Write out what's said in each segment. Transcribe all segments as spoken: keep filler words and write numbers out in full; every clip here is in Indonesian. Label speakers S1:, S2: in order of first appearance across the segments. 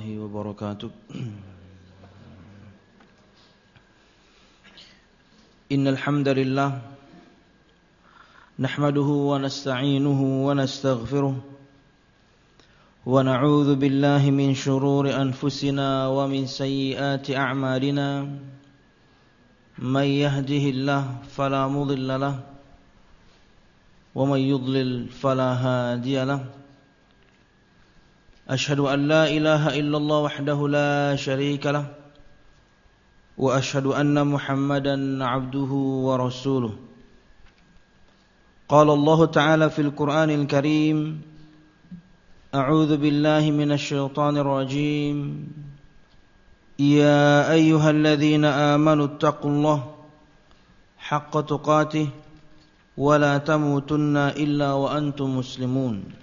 S1: وبركاته إن الحمد لله نحمده ونستعينه ونستغفره ونعوذ بالله من شرور أنفسنا ومن سيئات أعمالنا من يهده الله فلا مضل له ومن يضلل فلا هادي له أشهد أن لا إله إلا الله وحده لا شريك له وأشهد أن محمدا عبده ورسوله قال الله تعالى في القرآن الكريم أعوذ بالله من الشيطان الرجيم يا أيها الذين آمنوا اتقوا الله حق تقاته ولا تموتن إلا وأنتم مسلمون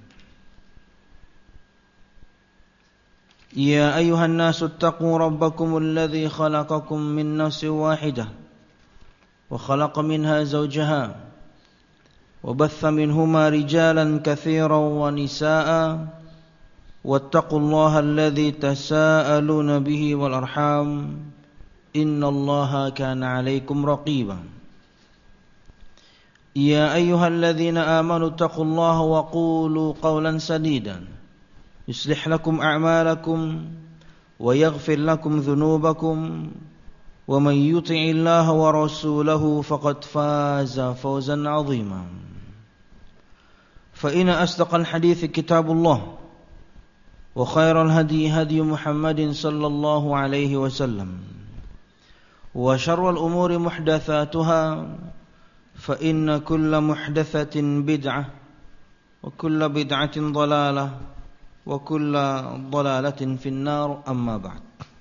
S1: يا أيها الناس اتقوا ربكم الذي خلقكم من نفس واحدة وخلق منها زوجها وبث منهما رجالا كثيرا ونساء واتقوا الله الذي تساءلون به والأرحام إن الله كان عليكم رقيبا يا أيها الذين آمنوا اتقوا الله وقولوا قولا سديدا يصلح لكم أعمالكم ويغفر لكم ذنوبكم ومن يطع الله ورسوله فقد فاز فوزا عظيما فإن أصدق الحديث كتاب الله وخير الهدي هدي محمد صلى الله عليه وسلم وشر الأمور محدثاتها فإن كل محدثة بدعة وكل بدعة ضلالة wa kulla dhalalatin finnar amma ba'd.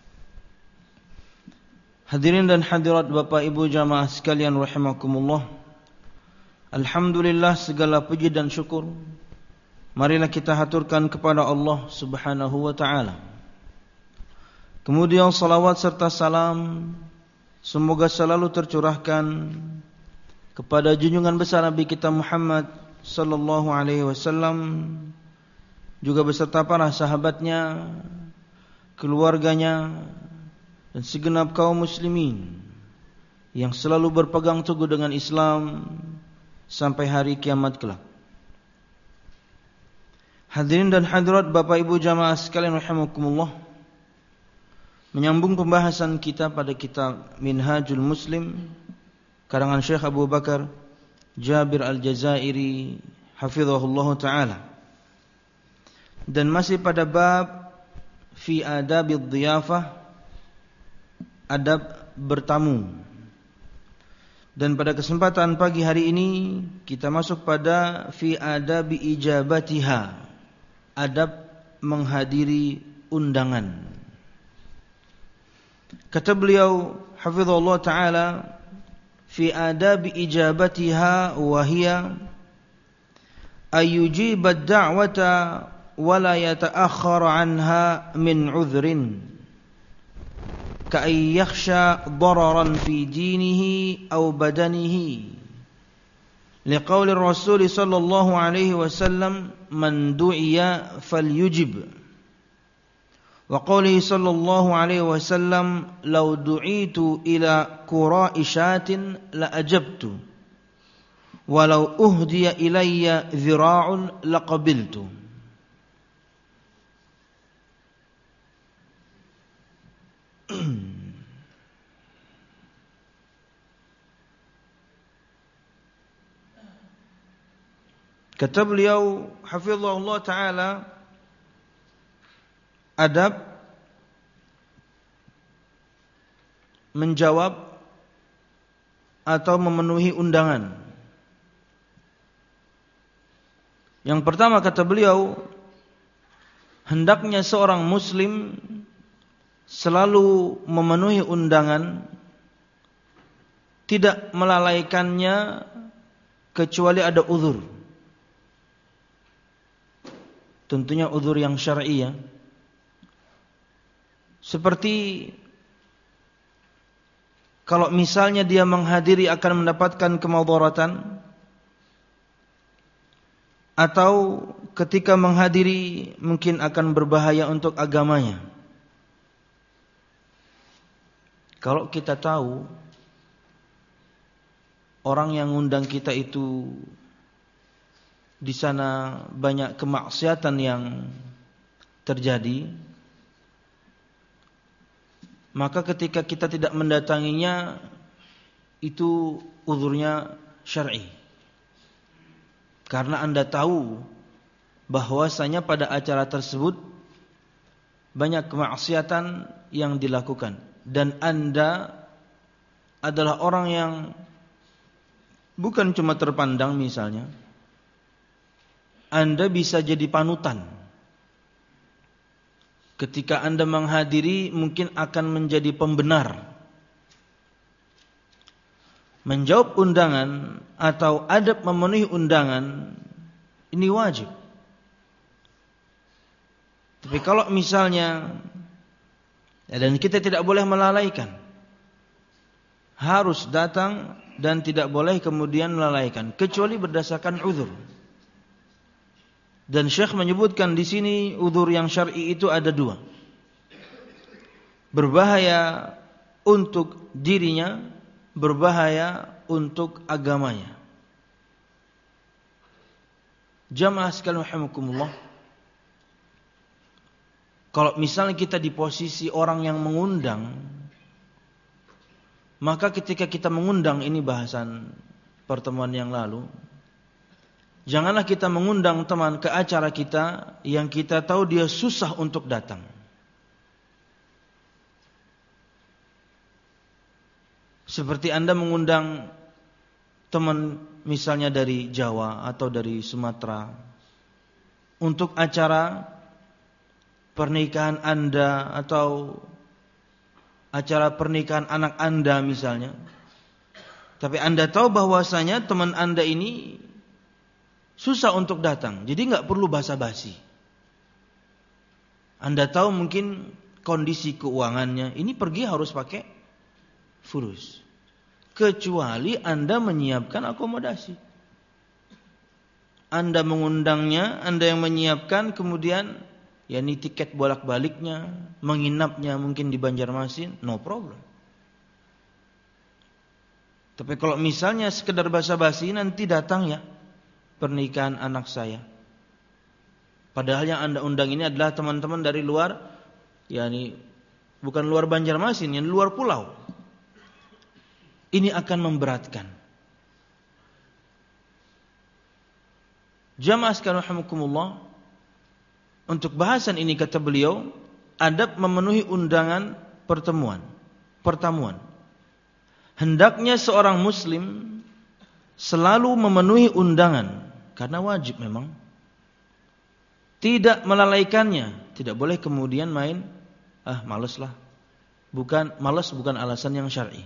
S1: Hadirin dan hadirat Bapak Ibu jamaah sekalian rahimakumullah. Alhamdulillah, segala puji dan syukur marilah kita haturkan kepada Allah Subhanahu wa taala. Kemudian salawat serta salam semoga selalu tercurahkan kepada junjungan besar Nabi kita Muhammad sallallahu alaihi wasallam, juga beserta para sahabatnya, keluarganya, dan segenap kaum muslimin yang selalu berpegang teguh dengan Islam sampai hari kiamat kelak. Hadirin dan hadirat Bapak Ibu jamaah sekalian rahimakumullah, menyambung pembahasan kita pada kitab Minhajul Muslim karangan Syekh Abu Bakar Jabir Al-Jazairi hafizahullah ta'ala, dan masih pada bab fi adabid dhiyafah, adab bertamu. Dan pada kesempatan pagi hari ini kita masuk pada fi adabi ijabatiha, adab menghadiri undangan. Kata beliau hafizahullah taala, fi adabi ijabatiha wa hiya ayyujibad da'wata ولا يتأخر عنها من عذر كأن يخشى ضررا في دينه أو بدنه لقول الرسول صلى الله عليه وسلم من دعي فليجب وقوله صلى الله عليه وسلم لو دعيت إلى كراء شاة لأجبت ولو أهدي إلي ذراع لقبلت. Kata beliau hafizahullah ta'ala, adab menjawab atau memenuhi undangan. Yang pertama kata beliau, hendaknya seorang muslim selalu memenuhi undangan, tidak melalaikannya kecuali ada uzur. Tentunya uzur yang syar'i ya. Seperti kalau misalnya dia menghadiri akan mendapatkan kemudaratan, atau ketika menghadiri mungkin akan berbahaya untuk agamanya. Kalau kita tahu orang yang ngundang kita itu di sana banyak kemaksiatan yang terjadi, maka ketika kita tidak mendatanginya itu uzurnya syar'i. Karena Anda tahu bahwasanya pada acara tersebut banyak kemaksiatan yang dilakukan dan Anda adalah orang yang bukan cuma terpandang, misalnya Anda bisa jadi panutan. Ketika Anda menghadiri mungkin akan menjadi pembenar. Menjawab undangan atau adab memenuhi undangan ini wajib. Tapi kalau misalnya ya, dan kita tidak boleh melalaikan, harus datang dan tidak boleh kemudian melalaikan kecuali berdasarkan uzur. Dan Syekh menyebutkan di sini uzur yang syar'i itu ada dua. Berbahaya untuk dirinya, berbahaya untuk agamanya. Jamaah sekalian rahimakumullah, kalau misalnya kita di posisi orang yang mengundang, maka ketika kita mengundang, ini bahasan pertemuan yang lalu, janganlah kita mengundang teman ke acara kita yang kita tahu dia susah untuk datang. Seperti Anda mengundang teman misalnya dari Jawa atau dari Sumatera untuk acara pernikahan Anda atau acara pernikahan anak Anda misalnya. Tapi Anda tahu bahwasanya teman Anda ini susah untuk datang, jadi enggak perlu basa-basi. Anda tahu mungkin kondisi keuangannya, ini pergi harus pakai fulus. Kecuali Anda menyiapkan akomodasi. Anda mengundangnya, Anda yang menyiapkan, kemudian ya ini tiket bolak-baliknya, menginapnya mungkin di Banjarmasin, no problem. Tapi kalau misalnya sekedar basa-basi, nanti datang ya pernikahan anak saya. Padahal yang Anda undang ini adalah teman-teman dari luar, yakni bukan luar Banjarmasin, yang luar pulau. Ini akan memberatkan. Jamaah sekalian rahimakumullah, untuk bahasan ini kata beliau, adab memenuhi undangan pertemuan, pertemuan. Hendaknya seorang muslim selalu memenuhi undangan, karena wajib memang. Tidak melalaikannya, tidak boleh kemudian main, ah malaslah. Bukan, malas bukan alasan yang syar'i.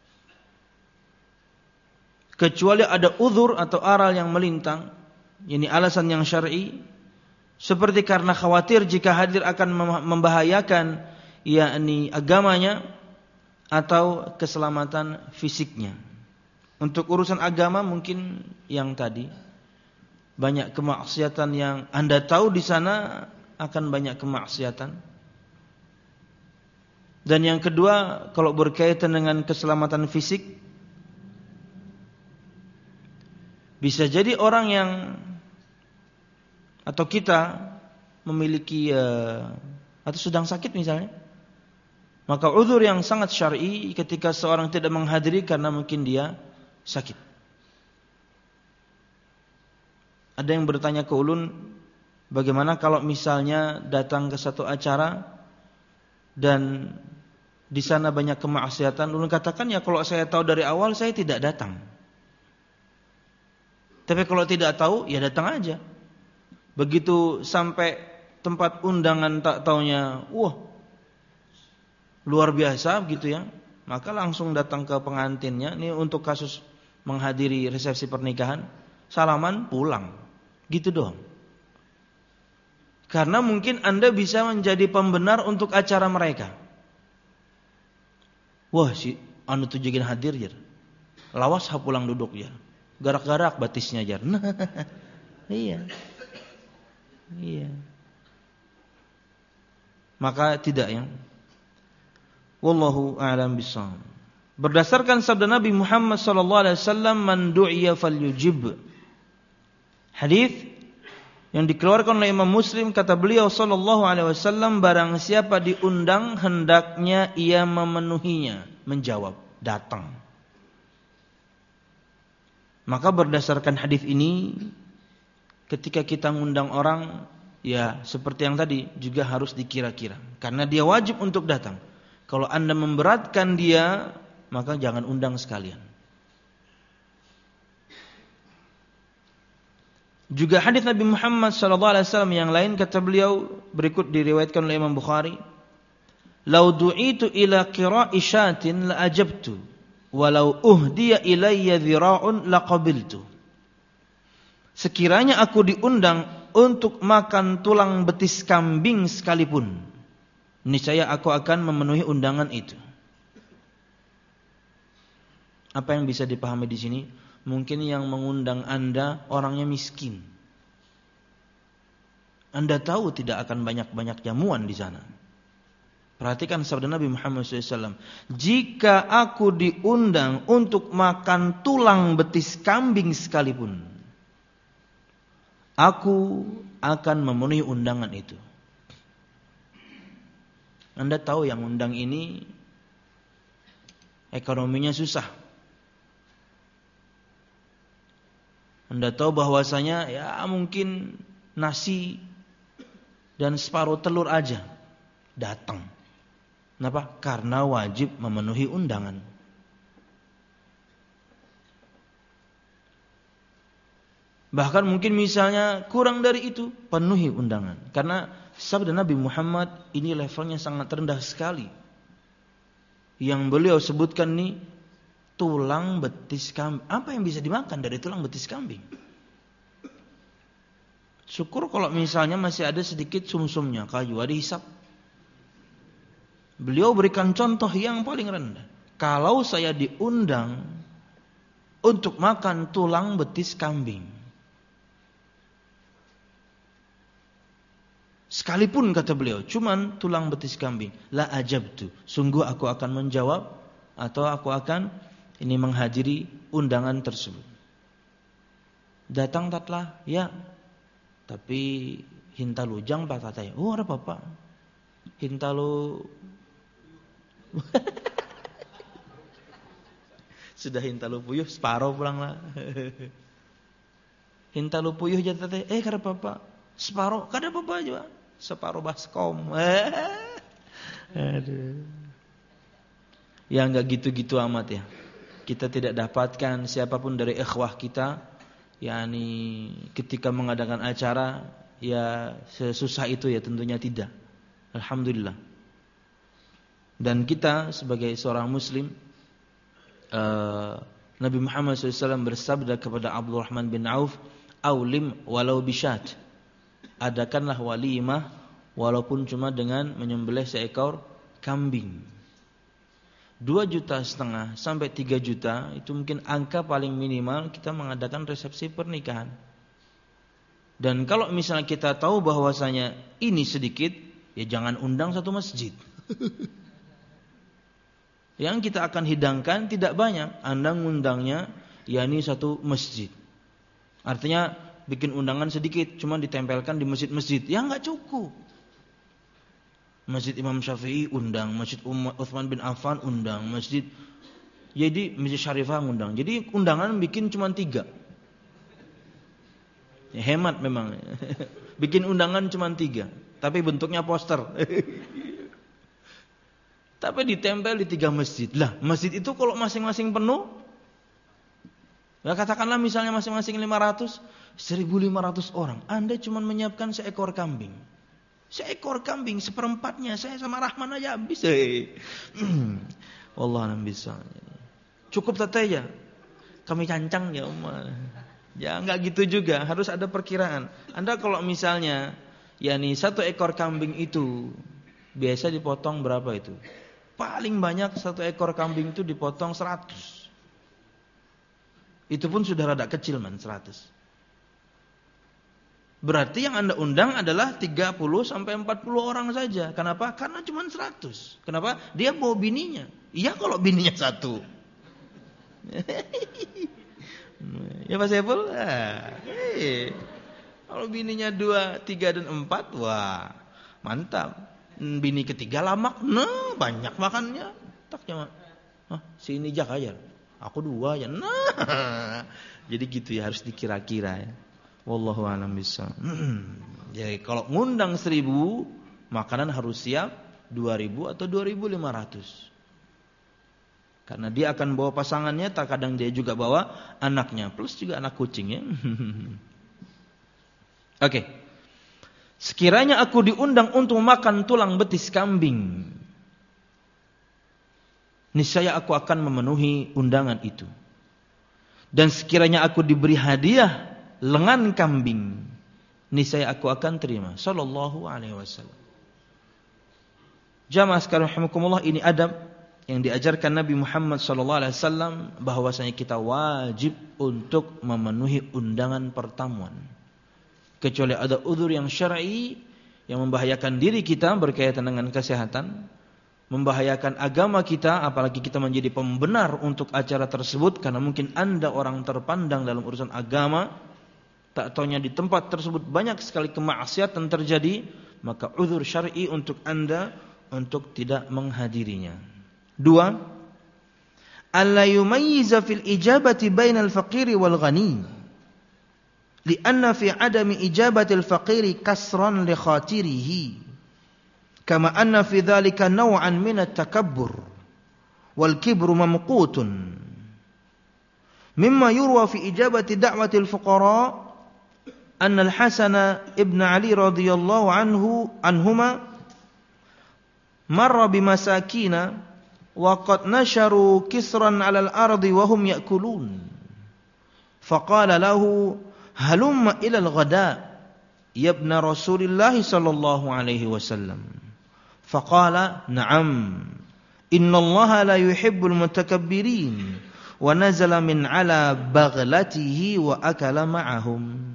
S1: Kecuali ada uzur atau aral yang melintang, ini alasan yang syar'i, seperti karena khawatir jika hadir akan membahayakan yakni agamanya atau keselamatan fisiknya. Untuk urusan agama mungkin yang tadi, banyak kemaksiatan yang Anda tahu di sana akan banyak kemaksiatan. Dan yang kedua, kalau berkaitan dengan keselamatan fisik, bisa jadi orang yang atau kita memiliki uh, atau sedang sakit misalnya, maka uzur yang sangat syar'i ketika seorang tidak menghadiri karena mungkin dia sakit. Ada yang bertanya ke ulun, bagaimana kalau misalnya datang ke satu acara dan di sana banyak kemaksiatan? Ulun katakan, ya kalau saya tahu dari awal saya tidak datang. Tapi kalau tidak tahu, ya datang aja. Begitu sampai tempat undangan tak taunya, wah luar biasa gitu ya, maka langsung datang ke pengantinnya. Ini untuk kasus menghadiri resepsi pernikahan, salaman pulang, gitu doang. Karena mungkin Anda bisa menjadi pembenar untuk acara mereka. Wah si anu tuh jagin hadir ya, lawas ha pulang duduk ya, garak-garak batisnya jar. Iya. Iya. Maka tidak ya. Wallahu a'lam bishawab. Berdasarkan sabda Nabi Muhammad sallallahu alaihi wasallam, man du'iya falyujib. Hadis yang dikeluarkan oleh Imam Muslim, kata beliau sallallahu alaihi wasallam, barang siapa diundang hendaknya ia memenuhinya, menjawab, datang. Maka berdasarkan hadis ini, ketika kita ngundang orang, ya seperti yang tadi juga harus dikira-kira, karena dia wajib untuk datang. Kalau Anda memberatkan dia, maka jangan undang sekalian. Juga hadis Nabi Muhammad sallallahu alaihi wasallam yang lain, kata beliau, berikut diriwayatkan oleh Imam Bukhari, "Lau du'itu ila qira'i syatin la ajabtu, walau uhdiya ilayya dhira'un la qabiltu." Sekiranya aku diundang untuk makan tulang betis kambing sekalipun, niscaya aku akan memenuhi undangan itu. Apa yang bisa dipahami di sini? Mungkin yang mengundang Anda orangnya miskin. Anda tahu tidak akan banyak-banyak jamuan di sana. Perhatikan sabda Nabi Muhammad shallallahu alaihi wasallam. Jika aku diundang untuk makan tulang betis kambing sekalipun, aku akan memenuhi undangan itu. Anda tahu yang undang ini ekonominya susah. Anda tahu bahwasanya ya mungkin nasi dan separuh telur aja datang. Kenapa? Karena wajib memenuhi undangan. Bahkan mungkin misalnya kurang dari itu, penuhi undangan. Karena sabda Nabi Muhammad ini levelnya sangat rendah sekali. Yang beliau sebutkan nih, tulang betis kambing. Apa yang bisa dimakan dari tulang betis kambing? Syukur kalau misalnya masih ada sedikit sumsumnya, kayu, ada hisap. Beliau berikan contoh yang paling rendah. Kalau saya diundang untuk makan tulang betis kambing, sekalipun kata beliau, cuman tulang betis kambing, la ajabtu, sungguh aku akan menjawab atau aku akan ini menghadiri undangan tersebut. Datang tatlah, ya. Tapi hintalu jang pak tatay. Oh ada apa? Hintalu sudah hintalu puyuh separuh pulang lah. Hintalu puyuh jat tatay. Eh kada apa? Separuh kada apa juga. Separuh baskom. Aduh. Ya enggak gitu-gitu amat ya. Kita tidak dapatkan siapapun dari ikhwah kita, yakni ketika mengadakan acara ya sesusah itu ya, tentunya tidak. Alhamdulillah. Dan kita sebagai seorang muslim, uh, Nabi Muhammad shallallahu alaihi wasallam bersabda kepada Abdurrahman bin Auf, "Aulim walau bisyat." Adakanlah walimah walaupun cuma dengan menyembelih seekor kambing. Dua juta setengah sampai tiga juta itu mungkin angka paling minimal kita mengadakan resepsi pernikahan. Dan kalau misalnya kita tahu bahwasanya ini sedikit, ya jangan undang satu masjid. Yang kita akan hidangkan tidak banyak. Anda ngundangnya yakni satu masjid. Artinya bikin undangan sedikit, cuma ditempelkan di masjid-masjid. Ya enggak cukup. Masjid Imam Syafi'i undang, Masjid Utsman bin Affan undang, Masjid jadi Masjid Syarifah undang. Jadi undangan bikin cuma tiga. Ya, hemat memang. Bikin undangan cuma tiga, tapi bentuknya poster. Tapi ditempel di tiga masjid. Lah, masjid itu kalau masing-masing penuh, ya katakanlah misalnya masing-masing lima ratus, seribu lima ratus orang. Anda cuma menyiapkan seekor kambing. Seekor kambing seperempatnya saya sama Rahman aja habis. Wallahualam bisa. Cukup tatay ya. Kami cancang ya umat. Ya enggak gitu juga, harus ada perkiraan. Anda kalau misalnya yakni satu ekor kambing itu biasa dipotong berapa itu? Paling banyak satu ekor kambing itu dipotong seratus. Itu pun sudah rada kecil man, seratus. Berarti yang Anda undang adalah tiga puluh sampai empat puluh orang saja. Kenapa? Karena cuma seratus. Kenapa? Dia bawa bininya. Iya kalau bininya satu. Ya Pak Saiful? Nah, eh. Kalau bininya dua, tiga, dan empat, wah mantap. Bini ketiga lamak, nah banyak makannya. Tak cuma, ah, si ini jak aja. Aku dua ya, nah. Jadi gitu ya, harus dikira-kira ya. Wallahu a'lam bishawab. Jadi kalau ngundang seribu, makanan harus siap dua ribu atau dua ribu lima ratus. Karena dia akan bawa pasangannya, terkadang dia juga bawa anaknya, plus juga anak kucingnya. Oke. Okay. Sekiranya aku diundang untuk makan tulang betis kambing, niscaya aku akan memenuhi undangan itu. Dan sekiranya aku diberi hadiah lengan kambing, niscaya aku akan terima. Sallallahu alaihi wasallam. Jamaah sekalian rahimakumullah, ini adab yang diajarkan Nabi Muhammad sallallahu alaihi wasallam, bahwasanya kita wajib untuk memenuhi undangan pertemuan. Kecuali ada udzur yang syar'i yang membahayakan diri kita berkaitan dengan kesehatan, membahayakan agama kita, apalagi kita menjadi pembenar untuk acara tersebut karena mungkin Anda orang terpandang dalam urusan agama, tak taunya di tempat tersebut banyak sekali kemaksiatan terjadi, maka udzur syar'i untuk Anda untuk tidak menghadirinya. Dua, alla yumayyiza fil ijabati bainal faqiri wal ghani, lianna fi adami ijabatil faqiri kasran li khatirihi, kama anna fi dhalika naw'an min at-takabbur wal kibru mamqutun mimma yurwa fi ijabati da'watil fuqara anna al-Hasan ibn Ali radhiyallahu anhu anhuma marra bimasakina wa qad nasharu kisran 'ala al-ardi wa hum ya'kulun faqala lahu halumma ila al-ghada ya ibn Rasulillah sallallahu alaihi wasallam faqala na'am innallaha la yuhibbul mutakabbirin wa nazala min 'ala baghlatihi wa akala ma'ahum.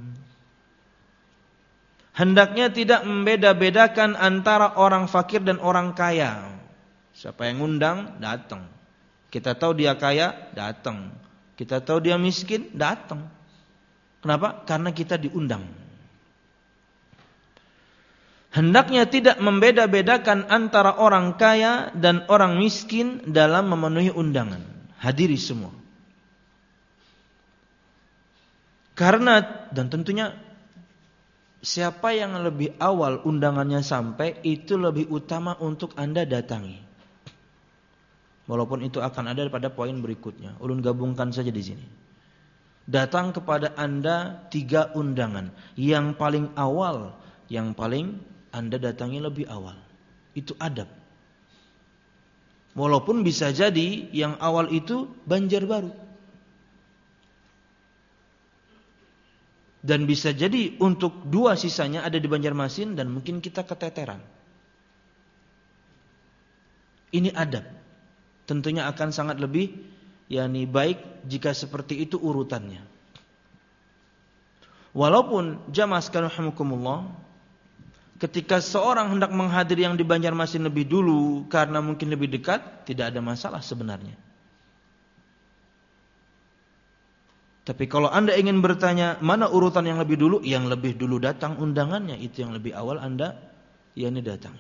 S1: Hendaknya tidak membeda-bedakan antara orang fakir dan orang kaya. Siapa yang ngundang, datang. Kita tahu dia kaya, datang. Kita tahu dia miskin, datang. Kenapa? Karena kita diundang. Hendaknya tidak membeda-bedakan antara orang kaya dan orang miskin dalam memenuhi undangan. Hadiri semua. Karena, dan tentunya siapa yang lebih awal undangannya sampai, itu lebih utama untuk Anda datangi. Walaupun itu akan ada pada poin berikutnya. Ulun gabungkan saja di sini. Datang kepada Anda tiga undangan. Yang paling awal, yang paling Anda datangi lebih awal. Itu adab. Walaupun bisa jadi yang awal itu Banjarbaru. Dan bisa jadi untuk dua sisanya ada di Banjarmasin dan mungkin kita keteteran. Ini adab. Tentunya akan sangat lebih yakni baik jika seperti itu urutannya. Walaupun jamaah sekalian rahimakumullah, ketika seorang hendak menghadiri yang di Banjarmasin lebih dulu karena mungkin lebih dekat, tidak ada masalah sebenarnya. Tapi kalau Anda ingin bertanya mana urutan yang lebih dulu, yang lebih dulu datang undangannya itu yang lebih awal Anda yakni datang.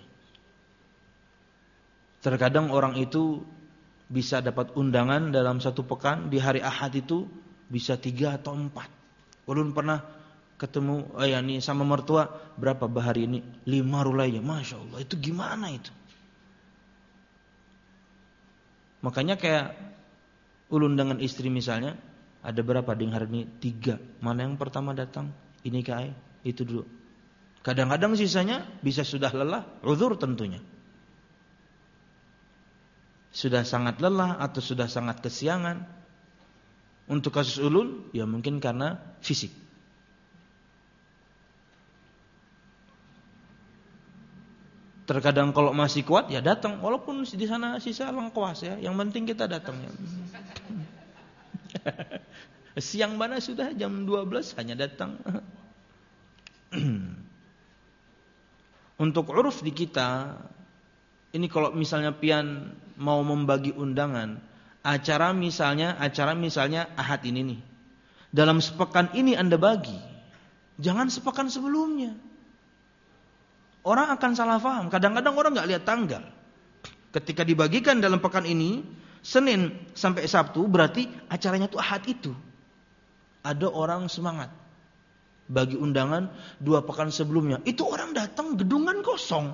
S1: Terkadang orang itu bisa dapat undangan dalam satu pekan, di hari Ahad itu bisa tiga atau empat. Ulun pernah ketemu eh, yakni sama mertua, berapa bahari ini? Lima rulainya, masya Allah. Itu gimana itu? Makanya kayak ulun dengan istri misalnya, ada berapa di hari ini? Tiga. Mana yang pertama datang? Ini kai, itu dulu. Kadang-kadang sisanya bisa sudah lelah, uzur tentunya. Sudah sangat lelah atau sudah sangat kesiangan. Untuk kasus ulun, ya mungkin karena fisik. Terkadang kalau masih kuat, ya datang. Walaupun di sana sisa lengkuas ya. Yang penting kita datang ya. Siang mana sudah jam dua belas hanya datang. Untuk uruf di kita, ini kalau misalnya pian mau membagi undangan, acara misalnya, acara misalnya Ahad ini nih. Dalam sepekan ini Anda bagi. Jangan sepekan sebelumnya. Orang akan salah paham. Kadang-kadang orang enggak lihat tanggal. Ketika dibagikan dalam pekan ini, Senin sampai Sabtu, berarti acaranya tuh Ahad itu. Ada orang semangat bagi undangan dua pekan sebelumnya. Itu orang datang gedungan kosong.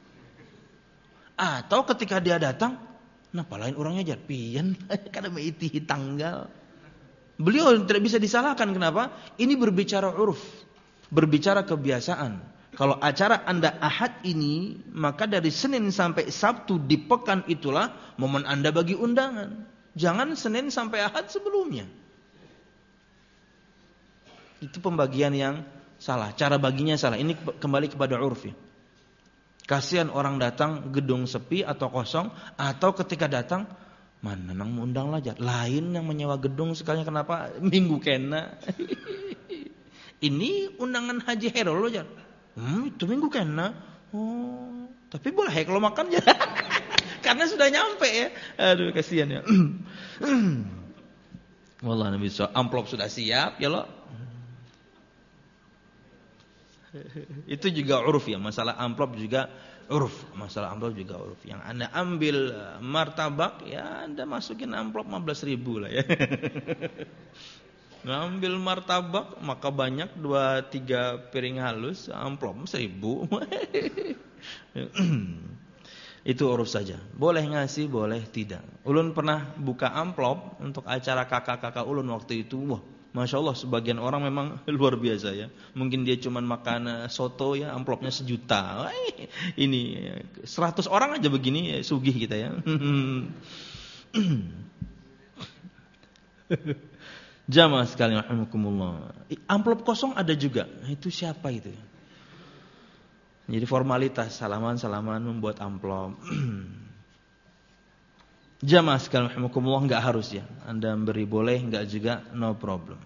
S1: Atau ketika dia datang, kenapa lain orangnya jarpian? Karena meiti tanggal. Beliau tidak bisa disalahkan. Kenapa? Ini berbicara uruf, berbicara kebiasaan. Kalau acara Anda Ahad ini, maka dari Senin sampai Sabtu di pekan itulah momen Anda bagi undangan. Jangan Senin sampai Ahad sebelumnya. Itu pembagian yang salah. Cara baginya salah. Ini kembali kepada uruf ya. Kasihan orang datang gedung sepi atau kosong. Atau ketika datang, mana nang undang lajar. Lain yang menyewa gedung sekalinya kenapa minggu kena. Ini undangan Haji Herol lajar. Hmm, itu minggu kena. Oh, tapi boleh ya kalau makan ya. Karena sudah nyampe ya. Aduh kasihan ya. Wallah Nabi so, amplop sudah siap ya lo. Itu juga uruf ya, masalah amplop juga uruf, masalah amplop juga uruf. Yang Anda ambil martabak ya Anda masukin amplop lima belas ribu lah ya. Ngambil martabak maka banyak dua tiga piring halus, amplop seribu. Itu uruf saja. Boleh ngasih, boleh tidak. Ulun pernah buka amplop untuk acara kakak-kakak ulun waktu itu. Wah, Masya Allah sebagian orang memang luar biasa ya. Mungkin dia cuma makan soto ya, amplopnya sejuta. Wah, ini seratus orang aja begini ya, sugih kita ya. Jamaah sekalian rahimakumullah. Amplop kosong ada juga. Itu siapa itu? Jadi formalitas salaman-salaman membuat amplop. Jamaah sekalian rahimakumullah, enggak harus ya. Anda memberi boleh, enggak juga no problem.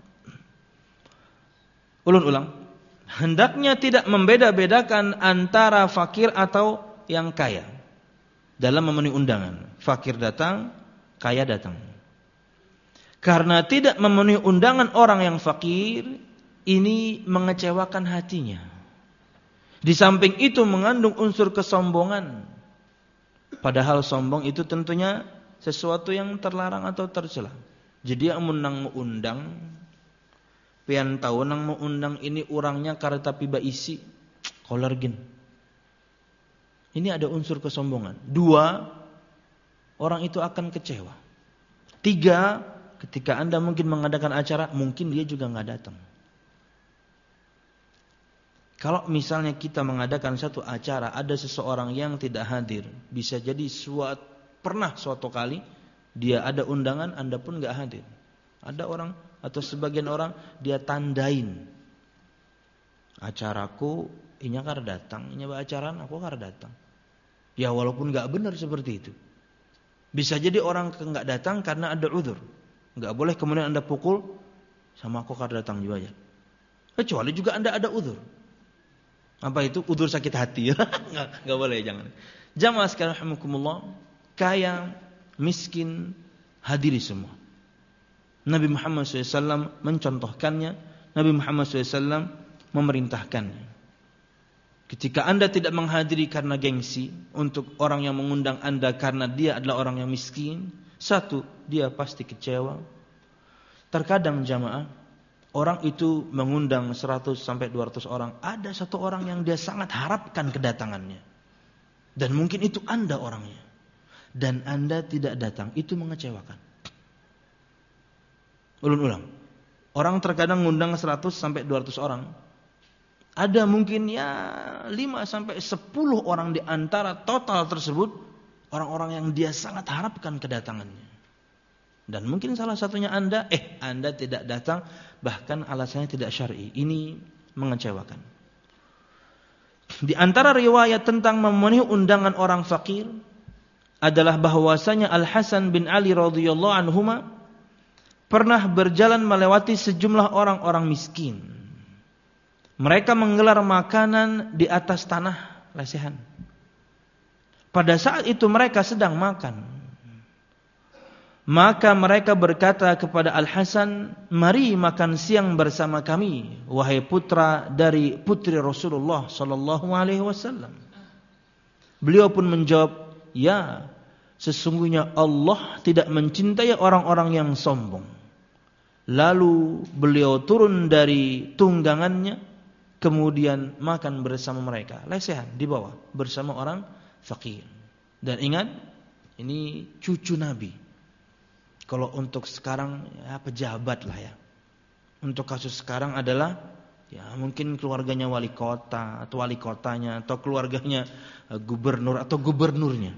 S1: Ulun ulang. Hendaknya tidak membeda-bedakan antara fakir atau yang kaya dalam memenuhi undangan. Fakir datang, kaya datang. Karena tidak memenuhi undangan orang yang fakir, ini mengecewakan hatinya. Di samping itu mengandung unsur kesombongan. Padahal sombong itu tentunya sesuatu yang terlarang atau tercela. Jadi amun nang undang, pian tahu nang mau undang ini orangnya karena tapi ba isi kolargin. Ini ada unsur kesombongan. Dua, orang itu akan kecewa. Tiga, ketika Anda mungkin mengadakan acara, mungkin dia juga nggak datang. Kalau misalnya kita mengadakan satu acara, ada seseorang yang tidak hadir, bisa jadi suat, pernah suatu kali dia ada undangan, Anda pun nggak hadir. Ada orang atau sebagian orang dia tandain acaraku, inya kar datang, inya ba acaran aku kar datang. Ya walaupun nggak benar seperti itu, bisa jadi orang nggak datang karena ada udzur. Nggak boleh kemudian Anda pukul sama aku kar datang juga ya. Kecuali juga Anda ada udzur. Apa itu? Udzur sakit hati. Nggak, nggak boleh, jangan. Jamaah sekalian rahimakumullah, kaya, miskin, hadiri semua. Nabi Muhammad shallallahu alaihi wasallam mencontohkannya. Nabi Muhammad shallallahu alaihi wasallam memerintahkannya. Ketika Anda tidak menghadiri karena gengsi, untuk orang yang mengundang Anda karena dia adalah orang yang miskin, satu, dia pasti kecewa. Terkadang jamaah, orang itu mengundang seratus sampai dua ratus orang, ada satu orang yang dia sangat harapkan kedatangannya. Dan mungkin itu Anda orangnya. Dan Anda tidak datang, itu mengecewakan. Ulun-ulang. Orang terkadang mengundang seratus sampai dua ratus orang. Ada mungkin ya lima sampai sepuluh orang di antara total tersebut, orang-orang yang dia sangat harapkan kedatangannya. Dan mungkin salah satunya Anda, eh Anda tidak datang, bahkan alasannya tidak syar'i. Ini mengecewakan. Di antara riwayat tentang memenuhi undangan orang fakir adalah bahwasanya Al-Hasan bin Ali radhiyallahu anhuma pernah berjalan melewati sejumlah orang-orang miskin. Mereka menggelar makanan di atas tanah lesehan. Pada saat itu mereka sedang makan. Maka mereka berkata kepada Al-Hasan, "Mari makan siang bersama kami, wahai putra dari putri Rasulullah sallallahu alaihi wasallam." Beliau pun menjawab, "Ya, sesungguhnya Allah tidak mencintai orang-orang yang sombong." Lalu beliau turun dari tunggangannya, kemudian makan bersama mereka, lesehan di bawah bersama orang fakir. Dan ingat, ini cucu Nabi. Kalau untuk sekarang ya pejabat lah ya. Untuk kasus sekarang adalah ya mungkin keluarganya wali kota atau wali kotanya atau keluarganya gubernur atau gubernurnya.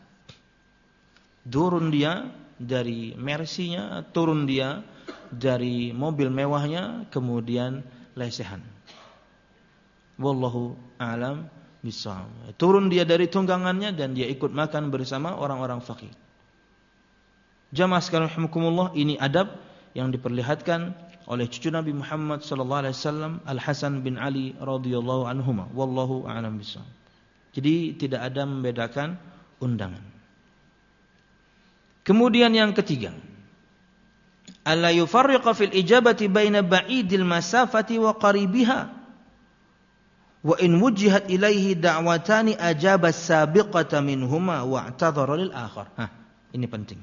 S1: Turun dia dari Mercy-nya, turun dia dari mobil mewahnya, kemudian lesehan. Wallahu a'lam bishawab. Turun dia dari tunggangannya dan dia ikut makan bersama orang-orang fakir. Jamaah sekalian rahimakumullah, ini adab yang diperlihatkan oleh cucu Nabi Muhammad sallallahu alaihi wasallam, Al-Hasan bin Ali radhiyallahu anhuma. Wallahu a'lam bishawab. Jadi tidak ada membedakan undangan. Kemudian yang ketiga, alla yufarriqa fil ijabati baina ba'idil masafati wa qaribiha. Wa in wujihat ilaihi da'watani ajaba as-sabiqata minhuma wa'tadhara lil akhar. Hah, ini penting.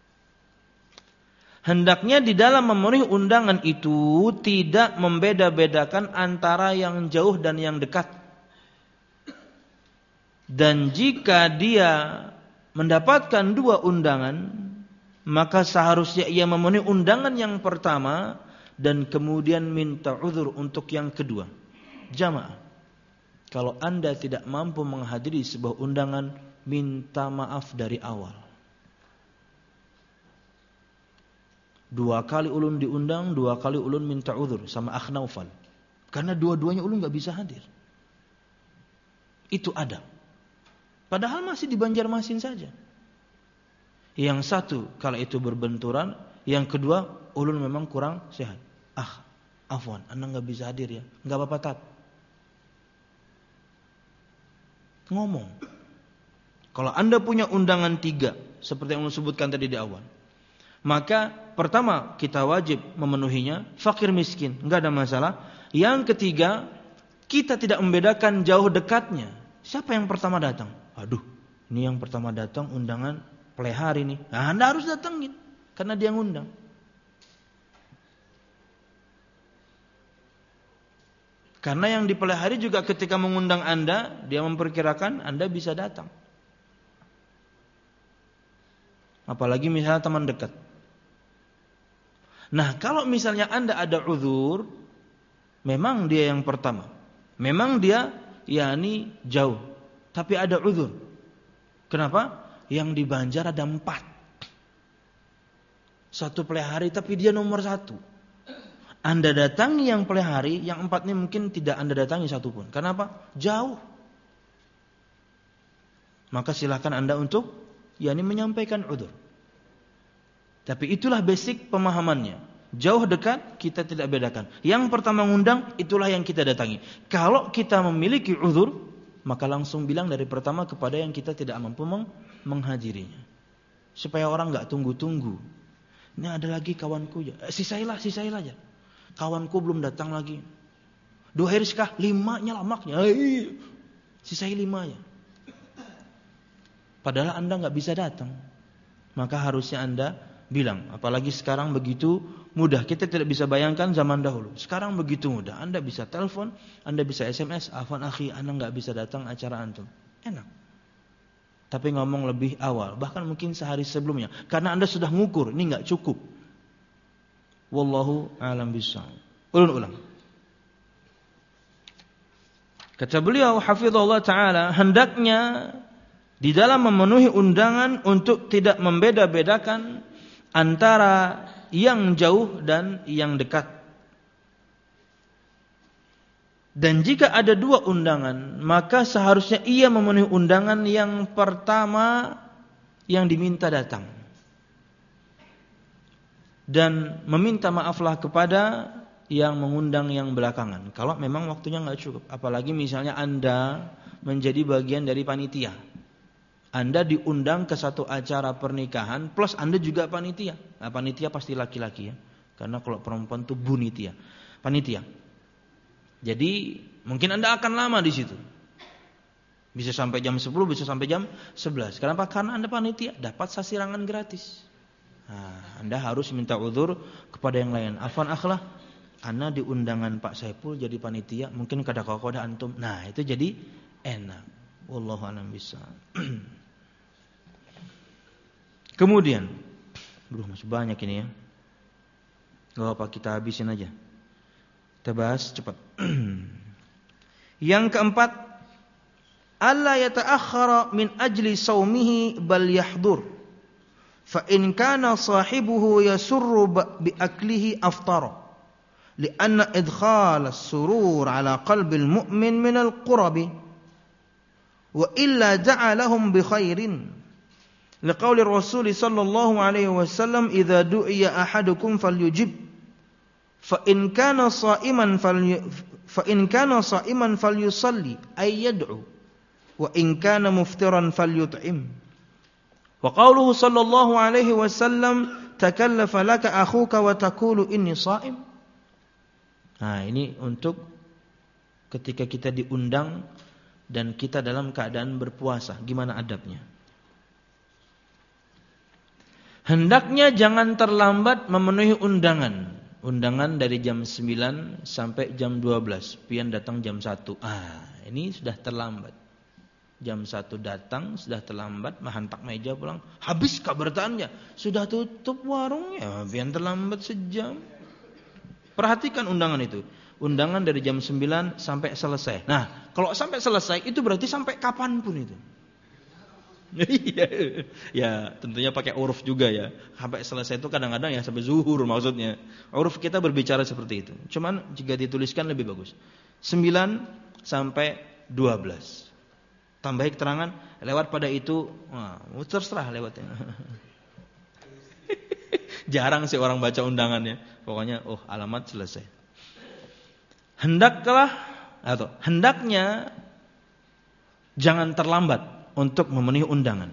S1: Hendaknya di dalam memenuhi undangan itu tidak membeda-bedakan antara yang jauh dan yang dekat. Dan jika dia mendapatkan dua undangan, maka seharusnya ia memenuhi undangan yang pertama dan kemudian minta uzur untuk yang kedua. Jamaah, kalau Anda tidak mampu menghadiri sebuah undangan, minta maaf dari awal. Dua kali ulun diundang, dua kali ulun minta uzur sama Akh Naufal. Karena dua-duanya ulun gak bisa hadir. Itu ada. Padahal masih di Banjarmasin saja. Yang satu, kalau itu berbenturan. Yang kedua, ulun memang kurang sehat. Ah, afwan, Anda gak bisa hadir ya. Gak apa-apa tat. Ngomong. Kalau Anda punya undangan tiga, seperti yang ulun sebutkan tadi di awal, maka pertama kita wajib memenuhinya, fakir miskin, enggak ada masalah. Yang ketiga, kita tidak membedakan jauh dekatnya. Siapa yang pertama datang? Aduh, ini yang pertama datang undangan pelihar ini. Nah, Anda harus datangin karena dia ngundang. Karena yang dipelihari juga ketika mengundang Anda, dia memperkirakan Anda bisa datang. Apalagi misalnya teman dekat. Nah, kalau misalnya Anda ada uzur, memang dia yang pertama. Memang dia yakni jauh, tapi ada uzur. Kenapa? Yang di Banjar ada empat. Satu pelihari tapi dia nomor satu. Anda datangi yang pelihari, yang empat ini mungkin tidak Anda datangi satupun. Kenapa? Jauh. Maka silakan Anda untuk yakni menyampaikan uzur. Tapi itulah basic pemahamannya. Jauh dekat kita tidak bedakan. Yang pertama ngundang itulah yang kita datangi. Kalau kita memiliki uzur, maka langsung bilang dari pertama kepada yang kita tidak mampu menghadirinya. Supaya orang enggak tunggu-tunggu. Ini ada lagi kawanku ya. Eh, sisailah, sisailah aja. Kawanku belum datang lagi. Dua hari sekah, limanya lamaknya. Hei, sisai limanya. Padahal Anda enggak bisa datang. Maka harusnya Anda bilang. Apalagi sekarang begitu mudah. Kita tidak bisa bayangkan zaman dahulu. Sekarang begitu mudah. Anda bisa telepon, Anda bisa S M S. Afwan akhi, Anda enggak bisa datang acara antum. Enak. Tapi ngomong lebih awal. Bahkan mungkin sehari sebelumnya. Karena Anda sudah ngukur. Ini enggak cukup. Wallahu a'lam bishawab. Ulun-ulang. Kata beliau hafizahullah taala, hendaknya di dalam memenuhi undangan untuk tidak membeda-bedakan antara yang jauh dan yang dekat. Dan jika ada dua undangan, maka seharusnya ia memenuhi undangan yang pertama yang diminta datang. Dan meminta maaflah kepada yang mengundang yang belakangan. Kalau memang waktunya nggak cukup, apalagi misalnya Anda menjadi bagian dari panitia, Anda diundang ke satu acara pernikahan, plus Anda juga panitia. Nah, panitia pasti laki-laki ya, karena kalau perempuan itu bunitia, panitia. Jadi mungkin Anda akan lama di situ, bisa sampai jam sepuluh, bisa sampai jam sebelas. Kenapa? Karena Anda panitia, dapat sasirangan gratis. Nah, Anda harus minta uzur kepada yang lain. Afwan akhlah, Ana di undangan Pak Saiful jadi panitia, mungkin kada kau kada antum. Nah, itu jadi enak. Wallahu a'lam bishawab. Kemudian, bro, masih banyak ini ya. Gak apa, kita habisin aja. Kita bahas cepat. Yang keempat, alla yata'akhkhara min ajli saumihi bal yahdur. Fa in kana sahibuhu yasurru bi aklihi aftara. Lianna idkhal as-surur ala qalbil mu'min min al-qurabi wa illa ja'alahum bi khairin. Liqauli Rasul sallallahu alaihi wasallam idza du'iya ahadukum falyujib fa in kana sha'iman falyu fa in kana sha'iman falyusalli ay yad'u wa in kana muftiran falyut'im. Wa qauluhu sallallahu alaihi wasallam takallafa laka akhuka wa taqulu inni sha'im. Nah, ini untuk ketika kita diundang dan kita dalam keadaan berpuasa, gimana adabnya? Hendaknya jangan terlambat memenuhi undangan. Undangan dari jam sembilan sampai jam dua belas. Pian datang jam satu. Ah, ini sudah terlambat. Jam satu datang, sudah terlambat, mahantak meja pulang. Habis kabartannya, sudah tutup warungnya, pian terlambat sejam. Perhatikan undangan itu. Undangan dari jam sembilan sampai selesai. Nah, kalau sampai selesai itu berarti sampai kapanpun itu. Ya, tentunya pakai uruf juga ya. Sampai selesai itu kadang-kadang ya sampai zuhur maksudnya. Uruf kita berbicara seperti itu. Cuman jika dituliskan lebih bagus. sembilan sampai dua belas. Tambahi keterangan lewat pada itu, wah, terserah lewatnya. Jarang sih orang baca undangannya. Pokoknya oh alamat selesai. Hendaklah atau hendaknya jangan terlambat untuk memenuhi undangan.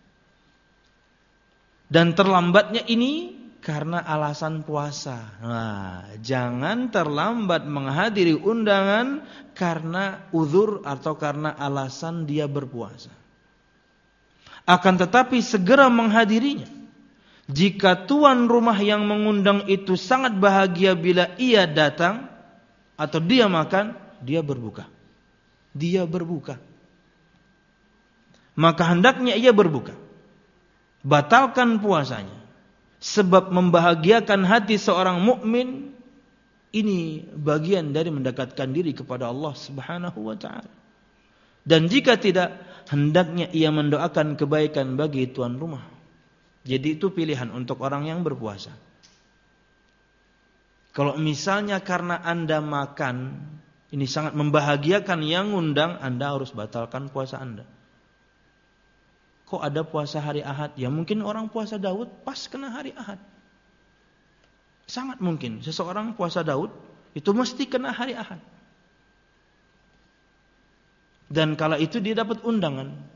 S1: Dan terlambatnya ini karena alasan puasa. Nah, jangan terlambat menghadiri undangan karena uzur atau karena alasan dia berpuasa. Akan tetapi segera menghadirinya. Jika tuan rumah yang mengundang itu sangat bahagia bila ia datang atau dia makan, dia berbuka. Dia berbuka. Maka hendaknya ia berbuka. Batalkan puasanya. Sebab membahagiakan hati seorang mukmin ini bagian dari mendekatkan diri kepada Allah Subhanahu wa taala. Dan jika tidak, hendaknya ia mendoakan kebaikan bagi tuan rumah. Jadi itu pilihan untuk orang yang berpuasa. Kalau misalnya karena Anda makan, ini sangat membahagiakan yang undang, Anda harus batalkan puasa Anda. Kok ada puasa hari Ahad? Ya mungkin orang puasa Daud pas kena hari Ahad. Sangat mungkin seseorang puasa Daud itu mesti kena hari Ahad. Dan kala itu dia dapat undangan.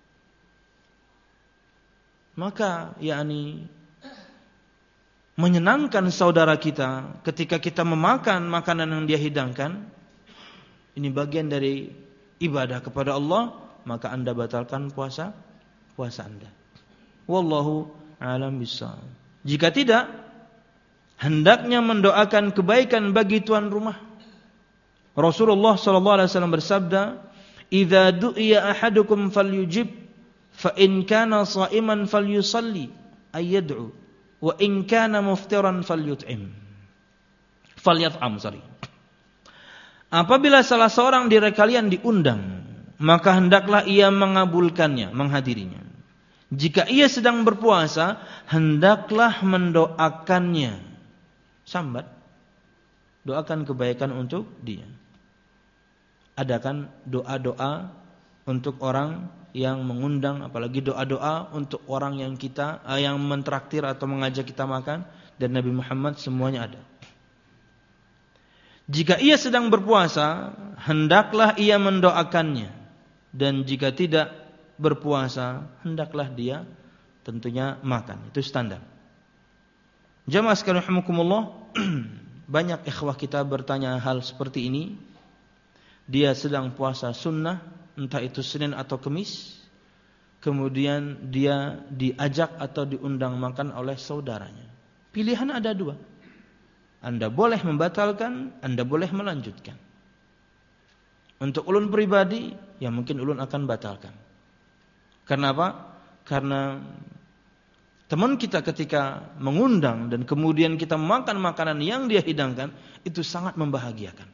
S1: Maka yakni menyenangkan saudara kita ketika kita memakan makanan yang dia hidangkan, ini bagian dari ibadah kepada Allah, maka Anda batalkan puasa puasa Anda. Wallahu a'lam bishawab. Jika tidak, hendaknya mendoakan kebaikan bagi tuan rumah. Rasulullah sallallahu alaihi wasallam bersabda, "Idza du'iya ahadukum falyujib fa in kana sha'iman falyusalli ay yad'u wa in kana muftiran falyut'im." Falyat'am sorry. Apabila salah seorang dari kalian diundang, maka hendaklah ia mengabulkannya, menghadirinya. Jika ia sedang berpuasa, hendaklah mendoakannya. Sambat. Doakan kebaikan untuk dia. Adakan doa-doa untuk orang yang mengundang, apalagi doa-doa untuk orang yang kita yang mentraktir atau mengajak kita makan, dan Nabi Muhammad semuanya ada. Jika ia sedang berpuasa, hendaklah ia mendoakannya. Dan jika tidak berpuasa, hendaklah dia tentunya makan. Itu standar. Jamaah sekalian rahimakumullah, banyak ikhwah kita bertanya hal seperti ini. Dia sedang puasa sunnah, entah itu Senin atau Kamis, kemudian dia diajak atau diundang makan oleh saudaranya. Pilihan ada dua. Anda boleh membatalkan, Anda boleh melanjutkan. Untuk ulun pribadi, ya mungkin ulun akan batalkan. Karena apa? Karena teman kita ketika mengundang dan kemudian kita makan makanan yang dia hidangkan, itu sangat membahagiakan.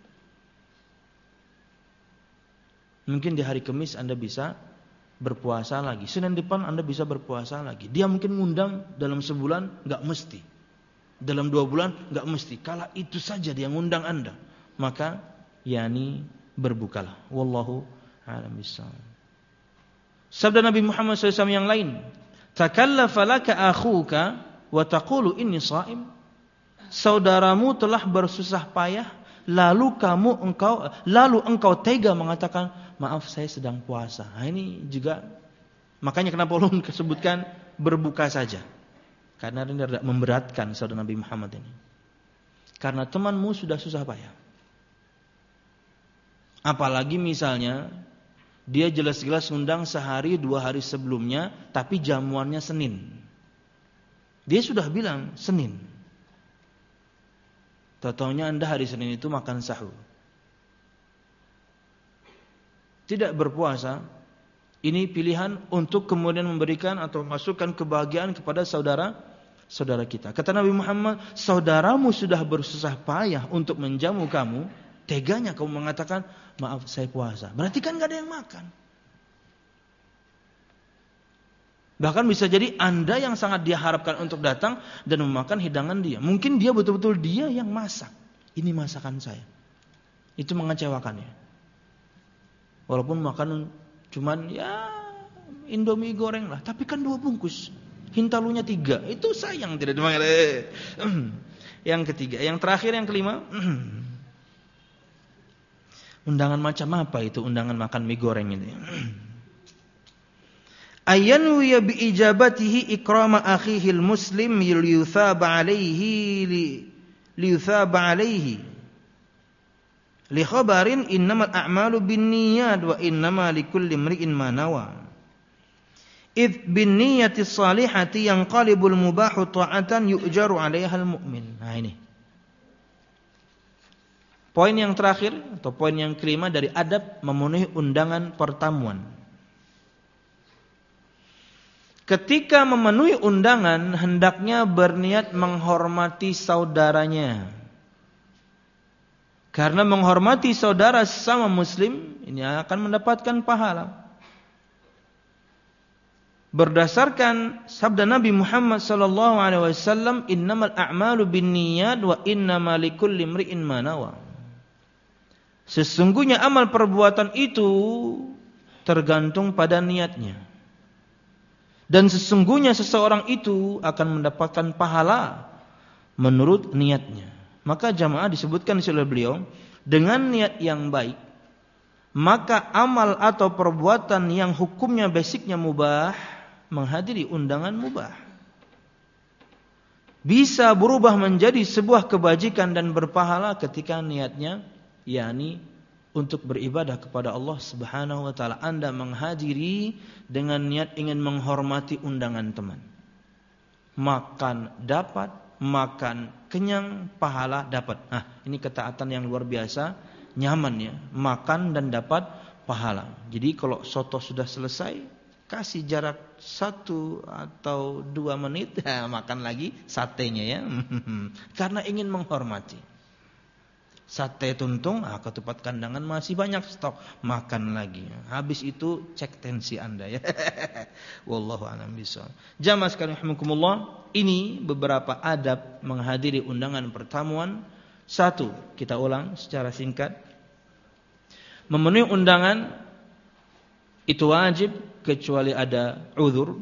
S1: Mungkin di hari Kamis Anda bisa berpuasa lagi. Senin depan Anda bisa berpuasa lagi. Dia mungkin ngundang dalam sebulan, enggak mesti. Dalam dua bulan enggak mesti. Kala itu saja dia ngundang Anda, maka yakni berbukalah. Wallahu a'lam bishawab. Sabda Nabi Muhammad shallallahu alaihi wasallam yang lain, "Takallafa laka akhuka wa taqulu inni sha'im." Saudaramu telah bersusah payah, lalu kamu engkau lalu engkau tega mengatakan, "Maaf, saya sedang puasa." Nah, ini juga makanya kenapa ulun sebutkan berbuka saja. Karena ini tidak memberatkan saudara Nabi Muhammad ini. Karena temanmu sudah susah payah. Apalagi misalnya dia jelas-jelas undang sehari dua hari sebelumnya, tapi jamuannya Senin. Dia sudah bilang Senin. Tahu-taunya Anda hari Senin itu makan sahur. Tidak berpuasa, ini pilihan untuk kemudian memberikan atau masukkan kebahagiaan kepada saudara saudara kita. Kata Nabi Muhammad, saudaramu sudah bersusah payah untuk menjamu kamu, teganya kamu mengatakan, "Maaf, saya puasa." Berarti kan gak ada yang makan. Bahkan bisa jadi Anda yang sangat dia harapkan untuk datang dan memakan hidangan dia. Mungkin dia betul-betul dia yang masak. Ini masakan saya. Itu mengecewakannya. Walaupun makan cuman ya Indomie goreng lah, tapi kan dua bungkus. Hintalunya tiga, itu sayang tidak dimakan. Yang ketiga, yang terakhir, yang kelima, undangan macam apa itu undangan makan mie goreng ini? Ayanwiya bi ijabatihi ikrama akhihil muslim liyuthaba alaihi liyuthaba alaihi li khabarin innamal a'malu binniyat wa innama likulli imri'in ma nawa. Id bin niyati salihati yang qalibul mubahu ta'atan yu'jaru 'alaihal mu'min. Nah ini. Poin yang terakhir atau poin yang kelima dari adab memenuhi undangan pertemuan. Ketika memenuhi undangan, hendaknya berniat menghormati saudaranya. Karena menghormati saudara sesama muslim ini akan mendapatkan pahala. Berdasarkan sabda Nabi Muhammad sallallahu alaihi wasallam, "Innamal a'malu binniyat wa innamal likulli imri'in ma nawa." Sesungguhnya amal perbuatan itu tergantung pada niatnya. Dan sesungguhnya seseorang itu akan mendapatkan pahala menurut niatnya. Maka jamaah disebutkan oleh beliau, dengan niat yang baik, maka amal atau perbuatan yang hukumnya basicnya mubah, menghadiri undangan mubah, bisa berubah menjadi sebuah kebajikan dan berpahala ketika niatnya yakni untuk beribadah kepada Allah Subhanahu wa taala. Anda menghadiri dengan niat ingin menghormati undangan teman. Makan dapat, makan kenyang, pahala dapat. Nah, ini ketaatan yang luar biasa, nyaman ya. Makan dan dapat pahala. Jadi kalau soto sudah selesai, kasih jarak satu atau dua menit, ya, makan lagi satenya ya. Karena ingin menghormati. Sate tuntung, ah, ketupat kandangan masih banyak stok, makan lagi. Habis itu cek tensi Anda ya. Wallahu a'lam bishawab. Jamaah sekalian rahimakumullah, ini beberapa adab menghadiri undangan pertemuan. Satu, kita ulang secara singkat. Memenuhi undangan itu wajib kecuali ada uzur.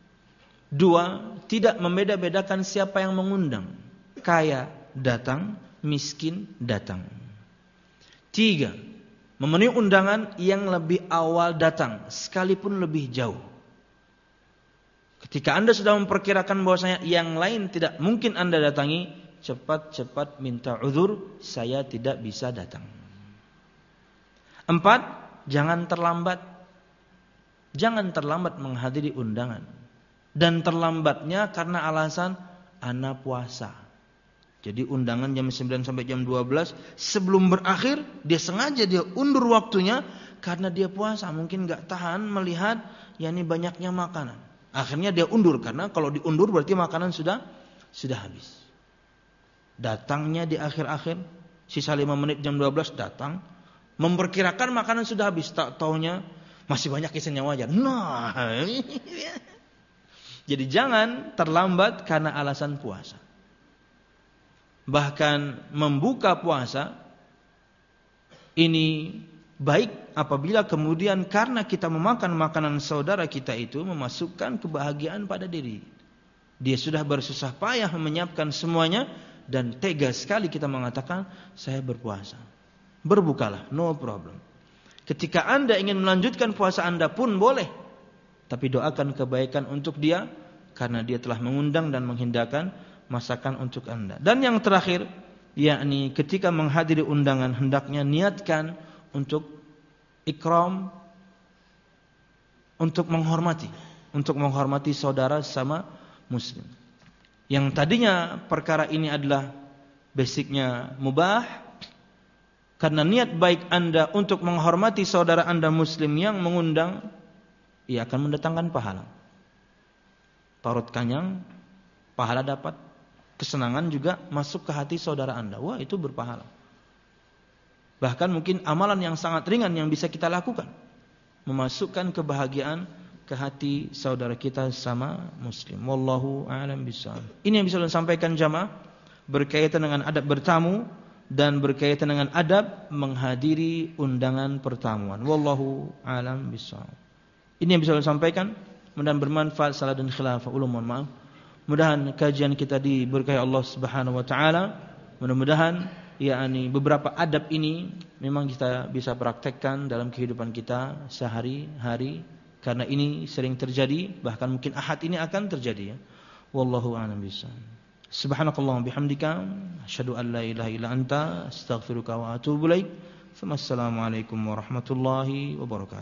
S1: Dua, tidak membeda-bedakan siapa yang mengundang. Kaya datang, miskin datang. Tiga, memenuhi undangan yang lebih awal datang, sekalipun lebih jauh. Ketika Anda sudah memperkirakan bahwasanya yang lain tidak mungkin Anda datangi, cepat-cepat minta uzur, saya tidak bisa datang. Empat, jangan terlambat. Jangan terlambat menghadiri undangan. Dan terlambatnya karena alasan ana puasa. Jadi undangan jam sembilan sampai jam dua belas, sebelum berakhir dia sengaja dia undur waktunya karena dia puasa, mungkin enggak tahan melihat yakni banyaknya makanan. Akhirnya dia undur karena kalau diundur berarti makanan sudah sudah habis. Datangnya di akhir-akhir, sisa lima menit jam dua belas datang, memperkirakan makanan sudah habis, tak taunya masih banyak isinya wajan. Nah, jadi jangan terlambat karena alasan puasa. Bahkan membuka puasa ini baik apabila kemudian karena kita memakan makanan saudara kita itu memasukkan kebahagiaan pada diri. Dia sudah bersusah payah menyiapkan semuanya dan tega sekali kita mengatakan saya berpuasa. Berbukalah, no problem. Ketika Anda ingin melanjutkan puasa Anda pun boleh, tapi doakan kebaikan untuk dia karena dia telah mengundang dan menghindarkan masakan untuk Anda. Dan yang terakhir, yakni ketika menghadiri undangan hendaknya niatkan untuk ikram, untuk menghormati, untuk menghormati saudara sama muslim. Yang tadinya perkara ini adalah basicnya mubah, karena niat baik Anda untuk menghormati saudara Anda muslim yang mengundang, ia akan mendatangkan pahala. Parut kanyang, pahala dapat. Kesenangan juga masuk ke hati saudara Anda. Wah, itu berpahala. Bahkan mungkin amalan yang sangat ringan yang bisa kita lakukan, memasukkan kebahagiaan ke hati saudara kita sama muslim. Wallahu a'lam bishawab. Ini yang bisa saya sampaikan jamaah berkaitan dengan adab bertamu dan berkaitan dengan adab menghadiri undangan pertemuan. Wallahu a'lam bishawab. Ini yang bisa saya sampaikan, mudah-mudahan bermanfaat. Salah dan khilaf, ulum mohon maaf. Mudah-mudahan kajian kita diberkahi Allah Subhanahu wa taala. Mudah-mudahan yakni beberapa adab ini memang kita bisa praktekkan dalam kehidupan kita sehari-hari, karena ini sering terjadi, bahkan mungkin ahad ini akan terjadi ya. Wallahu a'lam bishawab. Subhanakallahumma bihamdika asyhadu an la ilaha illa anta astaghfiruka wa atubu ilaik. Wassalamualaikum warahmatullahi wabarakatuh.